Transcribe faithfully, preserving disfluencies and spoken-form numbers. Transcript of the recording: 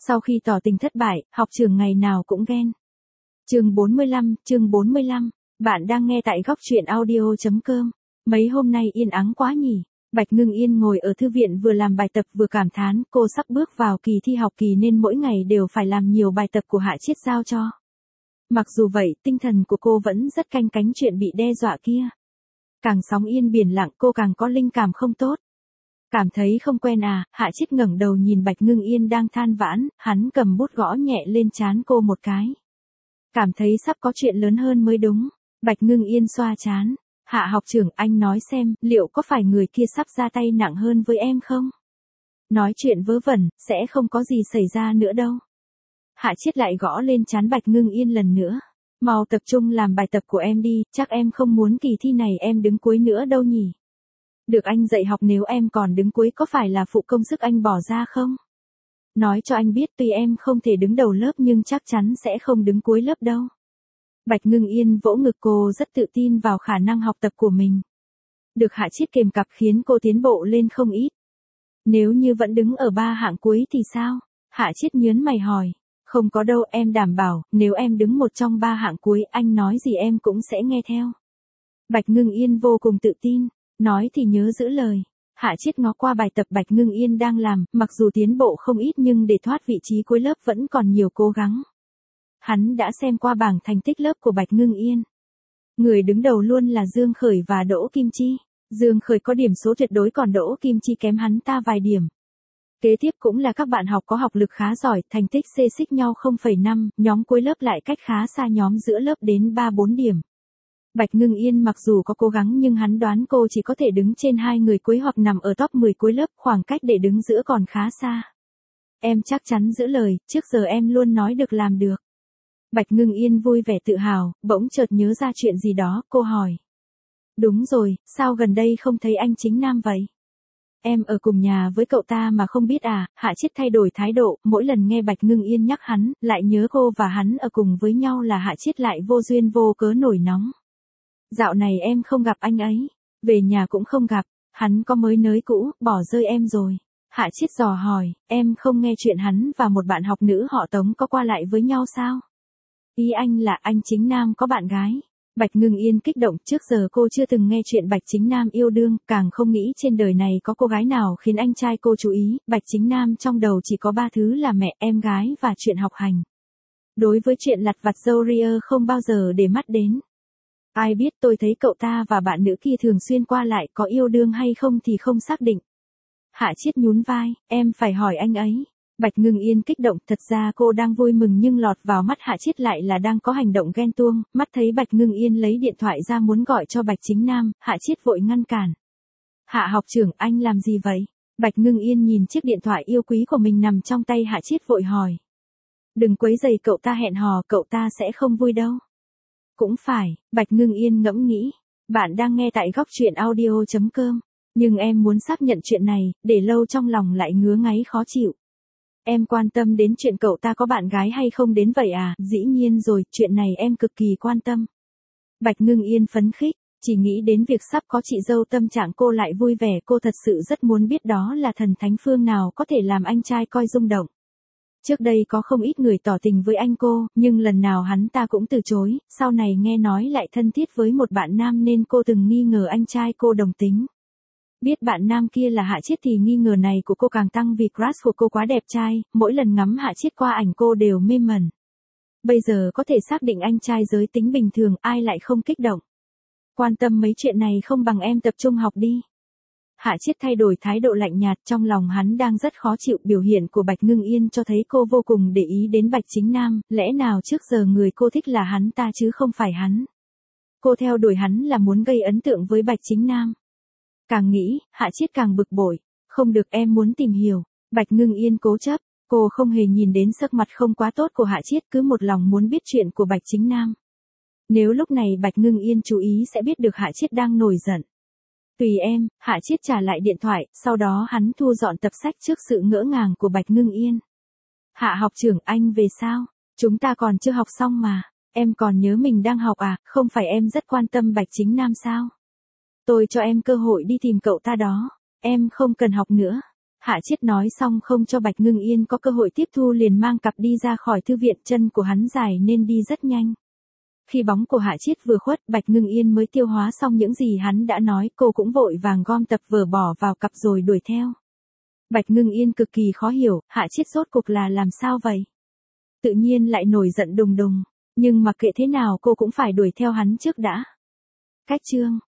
Sau khi tỏ tình thất bại, học trưởng ngày nào cũng ghen. Chương bốn mươi lăm, chương bốn mươi lăm, bạn đang nghe tại góc truyện audio chấm com. Mấy hôm nay yên ắng quá nhỉ. Bạch Ngưng Yên ngồi ở thư viện vừa làm bài tập vừa cảm thán, cô sắp bước vào kỳ thi học kỳ nên mỗi ngày đều phải làm nhiều bài tập của Hạ Chiết giao cho. Mặc dù vậy, tinh thần của cô vẫn rất canh cánh chuyện bị đe dọa kia. Càng sóng yên biển lặng cô càng có linh cảm không tốt. Cảm thấy không quen à, Hạ Chiết ngẩng đầu nhìn Bạch Ngưng Yên đang than vãn, hắn cầm bút gõ nhẹ lên trán cô một cái. Cảm thấy sắp có chuyện lớn hơn mới đúng. Bạch Ngưng Yên xoa trán. Hạ học trưởng, anh nói xem, liệu có phải người kia sắp ra tay nặng hơn với em không? Nói chuyện vớ vẩn, sẽ không có gì xảy ra nữa đâu. Hạ Chiết lại gõ lên trán Bạch Ngưng Yên lần nữa. Mau tập trung làm bài tập của em đi, chắc em không muốn kỳ thi này em đứng cuối nữa đâu nhỉ? Được anh dạy học nếu em còn đứng cuối có phải là phụ công sức anh bỏ ra không? Nói cho anh biết tuy em không thể đứng đầu lớp nhưng chắc chắn sẽ không đứng cuối lớp đâu. Bạch Ngưng Yên vỗ ngực, cô rất tự tin vào khả năng học tập của mình. Được Hạ Chiết kèm cặp khiến cô tiến bộ lên không ít. Nếu như vẫn đứng ở ba hạng cuối thì sao? Hạ Chiết nhớn mày hỏi. Không có đâu, em đảm bảo, nếu em đứng một trong ba hạng cuối anh nói gì em cũng sẽ nghe theo. Bạch Ngưng Yên vô cùng tự tin, nói thì nhớ giữ lời. Hạ Chiết ngó qua bài tập Bạch Ngưng Yên đang làm, mặc dù tiến bộ không ít nhưng để thoát vị trí cuối lớp vẫn còn nhiều cố gắng. Hắn đã xem qua bảng thành tích lớp của Bạch Ngưng Yên. Người đứng đầu luôn là Dương Khởi và Đỗ Kim Chi. Dương Khởi có điểm số tuyệt đối còn Đỗ Kim Chi kém hắn ta vài điểm. Kế tiếp cũng là các bạn học có học lực khá giỏi, thành tích xê xích nhau không phẩy năm, nhóm cuối lớp lại cách khá xa nhóm giữa lớp đến ba bốn điểm. Bạch Ngưng Yên mặc dù có cố gắng nhưng hắn đoán cô chỉ có thể đứng trên hai người cuối hoặc nằm ở top mười cuối lớp, khoảng cách để đứng giữa còn khá xa. Em chắc chắn giữ lời, trước giờ em luôn nói được làm được. Bạch Ngưng Yên vui vẻ tự hào, bỗng chợt nhớ ra chuyện gì đó, cô hỏi. Đúng rồi, sao gần đây không thấy anh Chính Nam vậy? Em ở cùng nhà với cậu ta mà không biết à? Hạ Chiết thay đổi thái độ, mỗi lần nghe Bạch Ngưng Yên nhắc hắn, lại nhớ cô và hắn ở cùng với nhau là Hạ Chiết lại vô duyên vô cớ nổi nóng. Dạo này em không gặp anh ấy, về nhà cũng không gặp, hắn có mới nới cũ, bỏ rơi em rồi. Hạ Chiết dò hỏi, em không nghe chuyện hắn và một bạn học nữ họ Tống có qua lại với nhau sao? Ý anh là anh Chính Nam có bạn gái. Bạch Ngưng Yên kích động, trước giờ cô chưa từng nghe chuyện Bạch Chính Nam yêu đương, càng không nghĩ trên đời này có cô gái nào khiến anh trai cô chú ý. Bạch Chính Nam trong đầu chỉ có ba thứ là mẹ, em gái và chuyện học hành. Đối với chuyện lặt vặt dâu ria không bao giờ để mắt đến. Ai biết, tôi thấy cậu ta và bạn nữ kia thường xuyên qua lại, có yêu đương hay không thì không xác định. Hạ Chiết nhún vai, em phải hỏi anh ấy. Bạch Ngưng Yên kích động, thật ra cô đang vui mừng nhưng lọt vào mắt Hạ Chiết lại là đang có hành động ghen tuông. Mắt thấy Bạch Ngưng Yên lấy điện thoại ra muốn gọi cho Bạch Chính Nam, Hạ Chiết vội ngăn cản. Hạ học trưởng, anh làm gì vậy? Bạch Ngưng Yên nhìn chiếc điện thoại yêu quý của mình nằm trong tay Hạ Chiết vội hỏi. Đừng quấy rầy cậu ta hẹn hò, cậu ta sẽ không vui đâu. Cũng phải, Bạch Ngưng Yên ngẫm nghĩ. Bạn đang nghe tại góc truyện audio chấm com. Nhưng em muốn xác nhận chuyện này, để lâu trong lòng lại ngứa ngáy khó chịu. Em quan tâm đến chuyện cậu ta có bạn gái hay không đến vậy à? Dĩ nhiên rồi, chuyện này em cực kỳ quan tâm. Bạch Ngưng Yên phấn khích, chỉ nghĩ đến việc sắp có chị dâu tâm trạng cô lại vui vẻ, cô thật sự rất muốn biết đó là thần thánh phương nào có thể làm anh trai coi rung động. Trước đây có không ít người tỏ tình với anh cô, nhưng lần nào hắn ta cũng từ chối, sau này nghe nói lại thân thiết với một bạn nam nên cô từng nghi ngờ anh trai cô đồng tính. Biết bạn nam kia là Hạ Chiết thì nghi ngờ này của cô càng tăng vì crush của cô quá đẹp trai, mỗi lần ngắm Hạ Chiết qua ảnh cô đều mê mẩn. Bây giờ có thể xác định anh trai giới tính bình thường, ai lại không kích động. Quan tâm mấy chuyện này không bằng em tập trung học đi. Hạ Chiết thay đổi thái độ lạnh nhạt, trong lòng hắn đang rất khó chịu. Biểu hiện của Bạch Ngưng Yên cho thấy cô vô cùng để ý đến Bạch Chính Nam, lẽ nào trước giờ người cô thích là hắn ta chứ không phải hắn. Cô theo đuổi hắn là muốn gây ấn tượng với Bạch Chính Nam. Càng nghĩ, Hạ Chiết càng bực bội. Không được, em muốn tìm hiểu. Bạch Ngưng Yên cố chấp, cô không hề nhìn đến sắc mặt không quá tốt của Hạ Chiết, cứ một lòng muốn biết chuyện của Bạch Chính Nam. Nếu lúc này Bạch Ngưng Yên chú ý sẽ biết được Hạ Chiết đang nổi giận. Tùy em, Hạ Chiết trả lại điện thoại, sau đó hắn thu dọn tập sách trước sự ngỡ ngàng của Bạch Ngưng Yên. Hạ học trưởng, anh về sao? Chúng ta còn chưa học xong mà. Em còn nhớ mình đang học à? Không phải em rất quan tâm Bạch Chính Nam sao? Tôi cho em cơ hội đi tìm cậu ta đó. Em không cần học nữa. Hạ Chiết nói xong không cho Bạch Ngưng Yên có cơ hội tiếp thu liền mang cặp đi ra khỏi thư viện, chân của hắn dài nên đi rất nhanh. Khi bóng của Hạ Chiết vừa khuất, Bạch Ngưng Yên mới tiêu hóa xong những gì hắn đã nói, cô cũng vội vàng gom tập vở bỏ vào cặp rồi đuổi theo. Bạch Ngưng Yên cực kỳ khó hiểu, Hạ Chiết rốt cuộc là làm sao vậy? Tự nhiên lại nổi giận đùng đùng, nhưng mà kệ thế nào cô cũng phải đuổi theo hắn trước đã. Cách chương